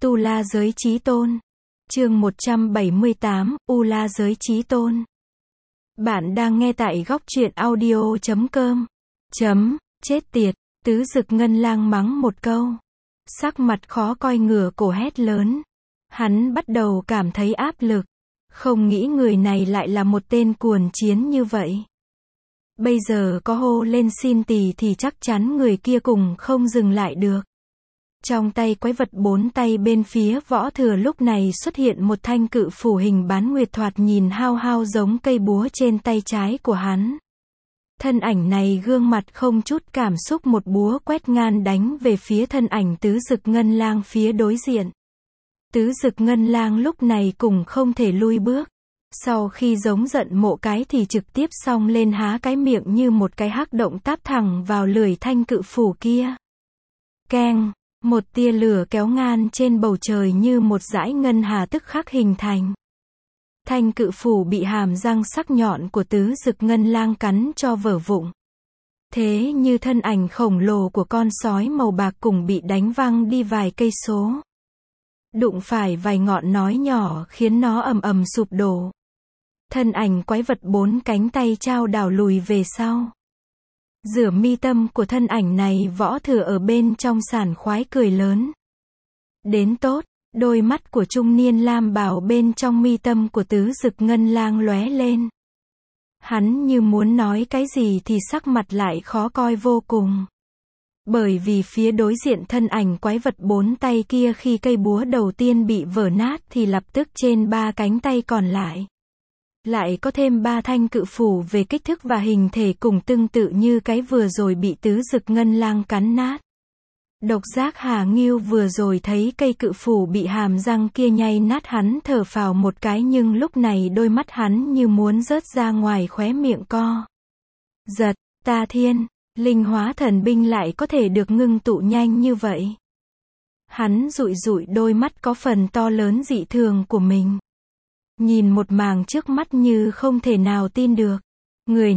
Tu La Giới Chí Tôn. Chương 178, U La Giới Chí Tôn. Bạn đang nghe tại góc truyện audio.com. Chết tiệt, Tứ Dực Ngân Lang mắng một câu. Sắc mặt khó coi ngửa cổ hét lớn. Hắn bắt đầu cảm thấy áp lực. Không nghĩ người này lại là một tên cuồng chiến như vậy. Bây giờ có hô lên xin tì thì chắc chắn người kia cùng không dừng lại được. Trong tay quái vật bốn tay bên phía Võ Thừa lúc này xuất hiện một thanh cự phủ hình bán nguyệt thoạt nhìn hao hao giống cây búa trên tay trái của hắn. Thân ảnh này gương mặt không chút cảm xúc một búa quét ngang đánh về phía thân ảnh Tứ Dực Ngân Lang phía đối diện. Tứ Dực Ngân Lang lúc này cũng không thể lui bước. Sau khi giống giận mộ cái thì trực tiếp xông lên há cái miệng như một cái hắc động táp thẳng vào lưỡi thanh cự phủ kia. Keng, một tia lửa kéo ngang trên bầu trời như một dải ngân hà tức khắc hình thành. Thanh cự phủ bị hàm răng sắc nhọn của Tứ Dực Ngân Lang cắn cho vỡ vụn. Thế như thân ảnh khổng lồ của con sói màu bạc cũng bị đánh văng đi vài cây số. Đụng phải vài ngọn núi nhỏ khiến nó ầm ầm sụp đổ. Thân ảnh quái vật bốn cánh tay chao đảo lùi về sau. Giữa mi tâm của thân ảnh này Võ Thừa ở bên trong sảng khoái cười lớn. Đến tốt, đôi mắt của trung niên lam bào bên trong mi tâm của Tứ Dực Ngân Lang lóe lên. Hắn như muốn nói cái gì thì sắc mặt lại khó coi vô cùng. Bởi vì phía đối diện thân ảnh quái vật bốn tay kia khi cây búa đầu tiên bị vỡ nát thì lập tức trên ba cánh tay còn lại có thêm ba thanh cự phủ về kích thước và hình thể cùng tương tự như cái vừa rồi bị Tứ Dực Ngân Lang cắn nát. Độc Giác Hà Ngưu vừa rồi thấy cây cự phủ bị hàm răng kia nhay nát hắn thở phào một cái nhưng lúc này đôi mắt hắn như muốn rớt ra ngoài khóe miệng co. Giật, ta thiên, linh hóa thần binh lại có thể được ngưng tụ nhanh như vậy. Hắn dụi dụi đôi mắt có phần to lớn dị thường của mình. Nhìn một màn trước mắt như không thể nào tin được. Người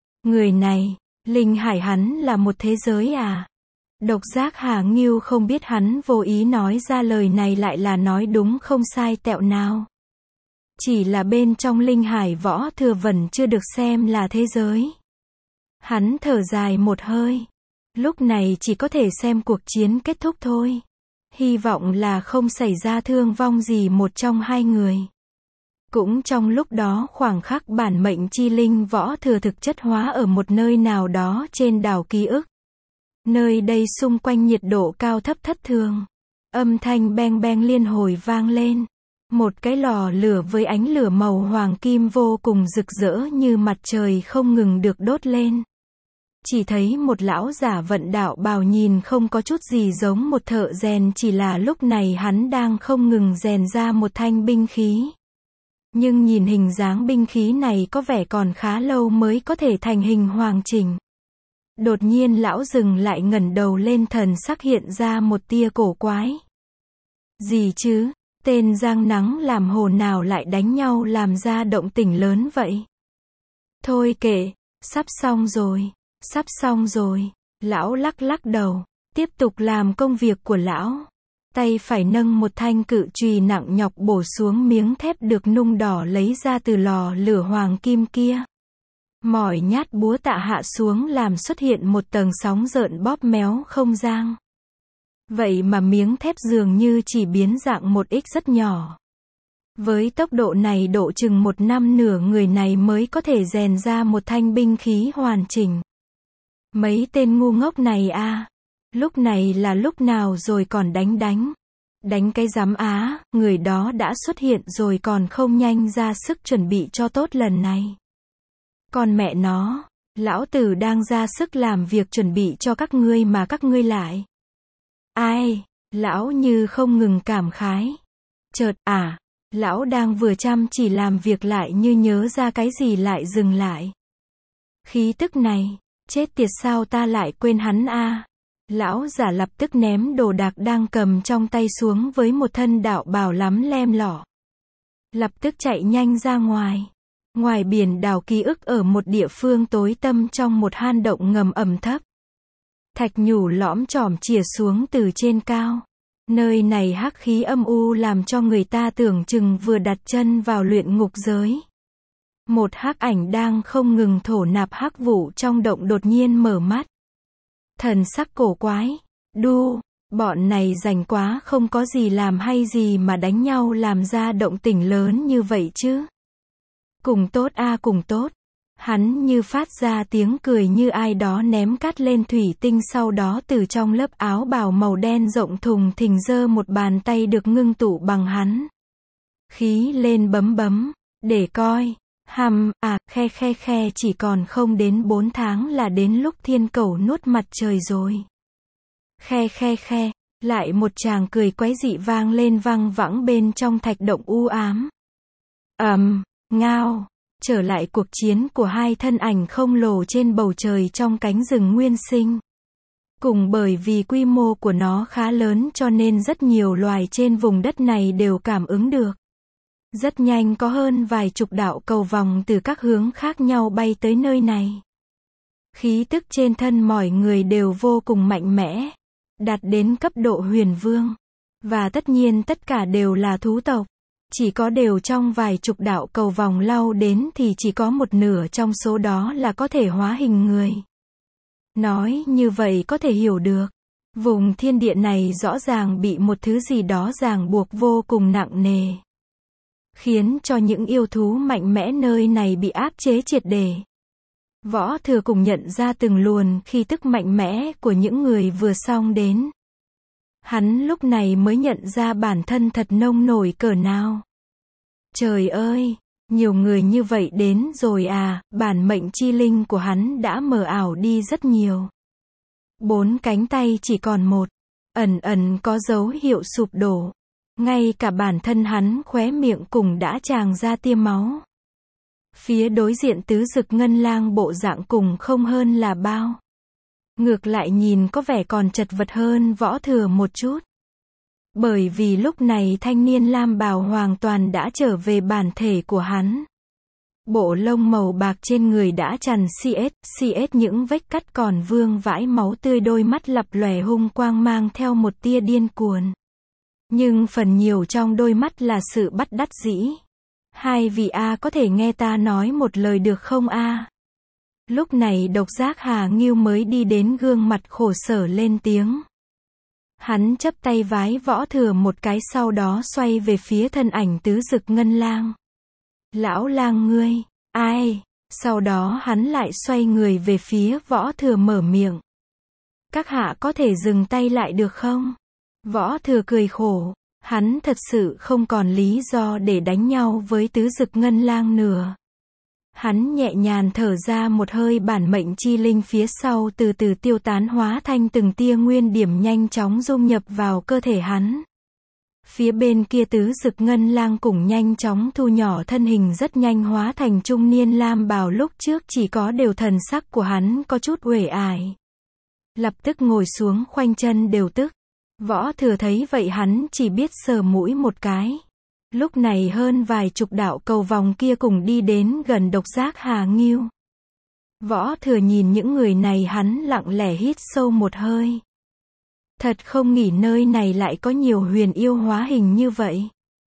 này, linh hải hắn là một thế giới à? Độc Giác Hà Ngưu không biết hắn vô ý nói ra lời này lại là nói đúng không sai tẹo nào. Chỉ là bên trong linh hải Võ Thừa vẫn chưa được xem là thế giới. Hắn thở dài một hơi. Lúc này chỉ có thể xem cuộc chiến kết thúc thôi. Hy vọng là không xảy ra thương vong gì một trong hai người. Cũng trong lúc đó khoảng khắc bản mệnh chi linh Võ Thừa thực chất hóa ở một nơi nào đó trên đảo ký ức. Nơi đây xung quanh nhiệt độ cao thấp thất thường. Âm thanh beng beng liên hồi vang lên. Một cái lò lửa với ánh lửa màu hoàng kim vô cùng rực rỡ như mặt trời không ngừng được đốt lên. Chỉ thấy một lão giả vận đạo bào nhìn không có chút gì giống một thợ rèn, chỉ là lúc này hắn đang không ngừng rèn ra một thanh binh khí. Nhưng nhìn hình dáng binh khí này có vẻ còn khá lâu mới có thể thành hình hoàn chỉnh. Đột nhiên lão dừng lại ngẩng đầu lên, thần sắc hiện ra một tia cổ quái. Gì chứ, tên giang nắng làm hồ nào lại đánh nhau làm ra động tĩnh lớn vậy? Thôi kệ, sắp xong rồi. Lão lắc lắc đầu, tiếp tục làm công việc của lão. Tay phải nâng một thanh cự chùy nặng nhọc bổ xuống miếng thép được nung đỏ lấy ra từ lò lửa hoàng kim kia. Mỏi nhát búa tạ hạ xuống làm xuất hiện một tầng sóng gợn bóp méo không gian. Vậy mà miếng thép dường như chỉ biến dạng một ít rất nhỏ. Với tốc độ này độ chừng một năm nửa người này mới có thể rèn ra một thanh binh khí hoàn chỉnh. Mấy tên ngu ngốc này a, lúc này là lúc nào rồi còn đánh cái rắm á, người đó đã xuất hiện rồi còn không nhanh ra sức chuẩn bị cho tốt lần này. Còn mẹ nó, lão tử đang ra sức làm việc chuẩn bị cho các ngươi mà các ngươi lại. Ai, lão như không ngừng cảm khái. Chợt lão đang vừa chăm chỉ làm việc lại như nhớ ra cái gì lại dừng lại. Khí tức này, chết tiệt sao ta lại quên hắn a. Lão giả lập tức ném đồ đạc đang cầm trong tay xuống với một thân đạo bào lắm lem lỏ. Lập tức chạy nhanh ra ngoài. Ngoài biển đảo ký ức ở một địa phương tối tăm trong một hang động ngầm ẩm thấp. Thạch nhũ lõm chỏm chìa xuống từ trên cao. Nơi này hắc khí âm u làm cho người ta tưởng chừng vừa đặt chân vào luyện ngục giới. Một hắc ảnh đang không ngừng thổ nạp hắc vụ trong động đột nhiên mở mắt. Thần sắc cổ quái. Đu, bọn này rảnh quá không có gì làm hay gì mà đánh nhau làm ra động tĩnh lớn như vậy chứ. Cùng tốt a cùng tốt. Hắn như phát ra tiếng cười như ai đó ném cát lên thủy tinh, sau đó từ trong lớp áo bào màu đen rộng thùng thình giơ một bàn tay được ngưng tụ bằng hắn. Khí lên bấm bấm, để coi. Khe chỉ còn không đến 4 tháng là đến lúc thiên cầu nuốt mặt trời rồi. Khe, lại một tràng cười quái dị vang lên văng vẳng bên trong thạch động u ám. Ngao, trở lại cuộc chiến của hai thân ảnh khổng lồ trên bầu trời trong cánh rừng nguyên sinh. Cùng bởi vì quy mô của nó khá lớn cho nên rất nhiều loài trên vùng đất này đều cảm ứng được. Rất nhanh có hơn vài chục đạo cầu vòng từ các hướng khác nhau bay tới nơi này. Khí tức trên thân mọi người đều vô cùng mạnh mẽ, đạt đến cấp độ huyền vương. Và tất nhiên tất cả đều là thú tộc. Chỉ có đều trong vài chục đạo cầu vòng lao đến thì chỉ có một nửa trong số đó là có thể hóa hình người. Nói như vậy có thể hiểu được. Vùng thiên địa này rõ ràng bị một thứ gì đó ràng buộc vô cùng nặng nề. Khiến cho những yêu thú mạnh mẽ nơi này bị áp chế triệt để. Võ Thừa cùng nhận ra từng luồn khí tức mạnh mẽ của những người vừa xong đến. Hắn lúc này mới nhận ra bản thân thật nông nổi cỡ nào. Trời ơi, nhiều người như vậy đến rồi à, bản mệnh chi linh của hắn đã mờ ảo đi rất nhiều. 4 cánh tay chỉ còn một, ẩn có dấu hiệu sụp đổ. Ngay cả bản thân hắn khóe miệng cùng đã tràn ra tia máu. Phía đối diện tứ dực ngân lang bộ dạng cùng không hơn là bao. Ngược lại nhìn có vẻ còn chật vật hơn Võ Thừa một chút. Bởi vì lúc này thanh niên lam bào hoàn toàn đã trở về bản thể của hắn. Bộ lông màu bạc trên người đã chằn xiết những vết cắt còn vương vãi máu tươi, đôi mắt lập lòe hung quang mang theo một tia điên cuồng. Nhưng phần nhiều trong đôi mắt là sự bất đắc dĩ. Hai vị có thể nghe ta nói một lời được không Lúc này Độc Giác Hà Ngưu mới đi đến gương mặt khổ sở lên tiếng. Hắn chắp tay vái Võ Thừa một cái, sau đó xoay về phía thân ảnh tứ dực ngân lang. Lão lang ngươi, ai? Sau đó hắn lại xoay người về phía Võ Thừa mở miệng. Các hạ có thể dừng tay lại được không? Võ Thừa cười khổ. Hắn thật sự không còn lý do để đánh nhau với tứ dực ngân lang nữa. Hắn nhẹ nhàng thở ra một hơi, bản mệnh chi linh phía sau từ từ tiêu tán hóa thành từng tia nguyên điểm nhanh chóng dung nhập vào cơ thể hắn. Phía bên kia tứ dực ngân lang cũng nhanh chóng thu nhỏ thân hình, rất nhanh hóa thành trung niên lam bào lúc trước chỉ có đều thần sắc của hắn có chút uể ải. Lập tức ngồi xuống khoanh chân đều tức. Võ Thừa thấy vậy hắn chỉ biết sờ mũi một cái. Lúc này hơn vài chục đạo cầu vòng kia cùng đi đến gần Độc Giác Hà Ngưu. Võ Thừa nhìn những người này, hắn lặng lẽ hít sâu một hơi. Thật không nghĩ nơi này lại có nhiều huyền yêu hóa hình như vậy.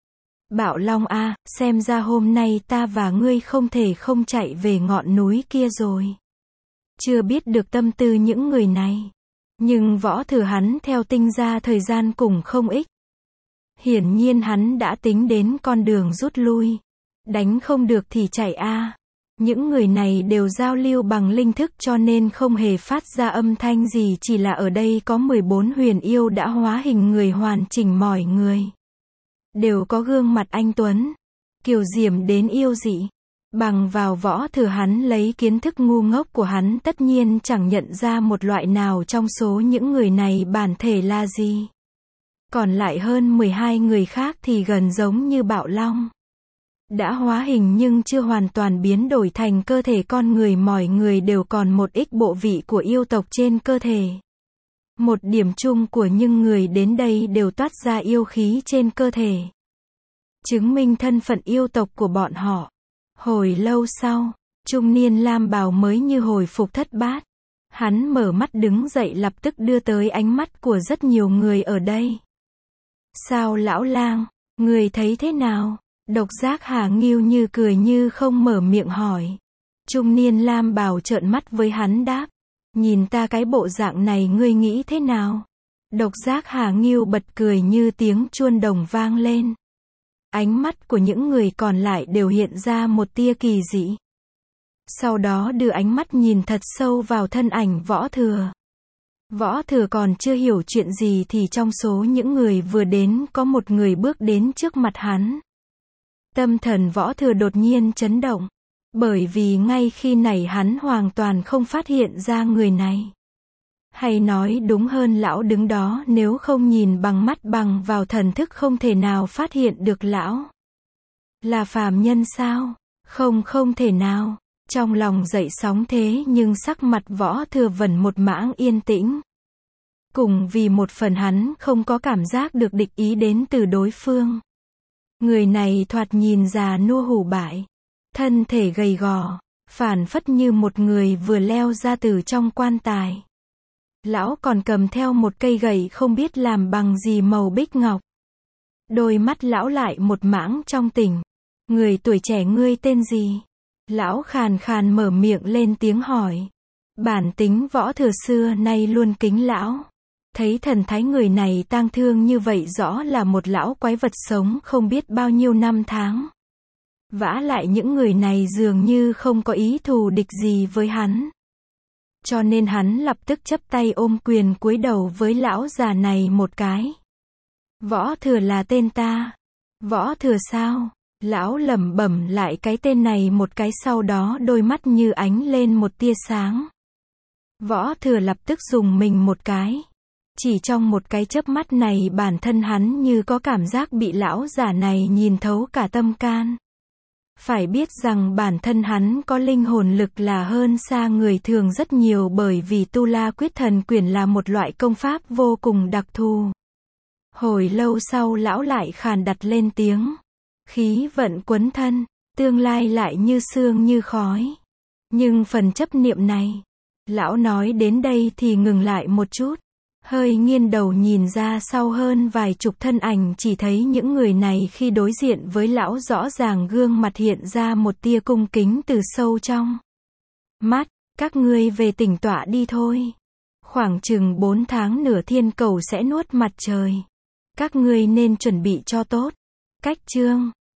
Bạo Long xem ra hôm nay ta và ngươi không thể không chạy về ngọn núi kia rồi. Chưa biết được tâm tư những người này. Nhưng Võ Thừa hắn theo tinh ra thời gian cùng không ít. Hiển nhiên hắn đã tính đến con đường rút lui. Đánh không được thì chạy Những người này đều giao lưu bằng linh thức cho nên không hề phát ra âm thanh gì, chỉ là ở đây có 14 huyền yêu đã hóa hình người hoàn chỉnh, mọi người đều có gương mặt anh tuấn, kiều diễm đến yêu dị. Bằng vào Võ Thừa hắn lấy kiến thức ngu ngốc của hắn tất nhiên chẳng nhận ra một loại nào trong số những người này bản thể là gì. Còn lại hơn 12 người khác thì gần giống như Bạo Long. Đã hóa hình nhưng chưa hoàn toàn biến đổi thành cơ thể con người, mọi người đều còn một ít bộ vị của yêu tộc trên cơ thể. Một điểm chung của những người đến đây đều toát ra yêu khí trên cơ thể. Chứng minh thân phận yêu tộc của bọn họ. Hồi lâu sau, trung niên lam bào mới như hồi phục thất bát. Hắn mở mắt đứng dậy, lập tức đưa tới ánh mắt của rất nhiều người ở đây. Sao lão lang, người thấy thế nào? Độc Giác Hà Ngưu như cười như không mở miệng hỏi. Trung niên lam bào trợn mắt với hắn đáp. Nhìn ta cái bộ dạng này ngươi nghĩ thế nào? Độc Giác Hà Ngưu bật cười như tiếng chuông đồng vang lên. Ánh mắt của những người còn lại đều hiện ra một tia kỳ dị. Sau đó đưa ánh mắt nhìn thật sâu vào thân ảnh Võ Thừa. Võ Thừa còn chưa hiểu chuyện gì thì trong số những người vừa đến có một người bước đến trước mặt hắn. Tâm thần Võ Thừa đột nhiên chấn động. Bởi vì ngay khi này hắn hoàn toàn không phát hiện ra người này. Hay nói đúng hơn lão đứng đó nếu không nhìn bằng mắt bằng vào thần thức không thể nào phát hiện được lão. Là phàm nhân sao? Không thể nào. Trong lòng dậy sóng thế nhưng sắc mặt Võ Thừa vẫn một mảng yên tĩnh. Cùng vì một phần hắn không có cảm giác được địch ý đến từ đối phương. Người này thoạt nhìn già nua hủ bại. Thân thể gầy gò, phảng phất như một người vừa leo ra từ trong quan tài. Lão còn cầm theo một cây gậy không biết làm bằng gì màu bích ngọc. Đôi mắt lão lại một mảng trong tỉnh. Người tuổi trẻ ngươi tên gì? Lão khàn khàn mở miệng lên tiếng hỏi. Bản tính Võ Thừa xưa nay luôn kính lão. Thấy thần thái người này tang thương như vậy rõ là một lão quái vật sống không biết bao nhiêu năm tháng. Vả lại những người này dường như không có ý thù địch gì với hắn. Cho nên hắn lập tức chắp tay ôm quyền cúi đầu với lão già này một cái. Võ Thừa là tên ta. Võ Thừa sao? Lão lẩm bẩm lại cái tên này một cái sau đó đôi mắt như ánh lên một tia sáng. Võ Thừa lập tức dùng mình một cái. Chỉ trong một cái chớp mắt này bản thân hắn như có cảm giác bị lão già này nhìn thấu cả tâm can. Phải biết rằng bản thân hắn có linh hồn lực là hơn xa người thường rất nhiều bởi vì Tu La Quyết Thần Quyển là một loại công pháp vô cùng đặc thù. Hồi lâu sau lão lại khàn đặt lên tiếng. Khí vận quấn thân, tương lai lại như sương như khói. Nhưng phần chấp niệm này, lão nói đến đây thì ngừng lại một chút. Hơi nghiêng đầu nhìn ra sau hơn vài chục thân ảnh chỉ thấy những người này khi đối diện với lão rõ ràng gương mặt hiện ra một tia cung kính từ sâu trong mắt. Các ngươi về tĩnh tọa đi thôi. Khoảng chừng 4 tháng nửa thiên cầu sẽ nuốt mặt trời. Các ngươi nên chuẩn bị cho tốt. Cách chương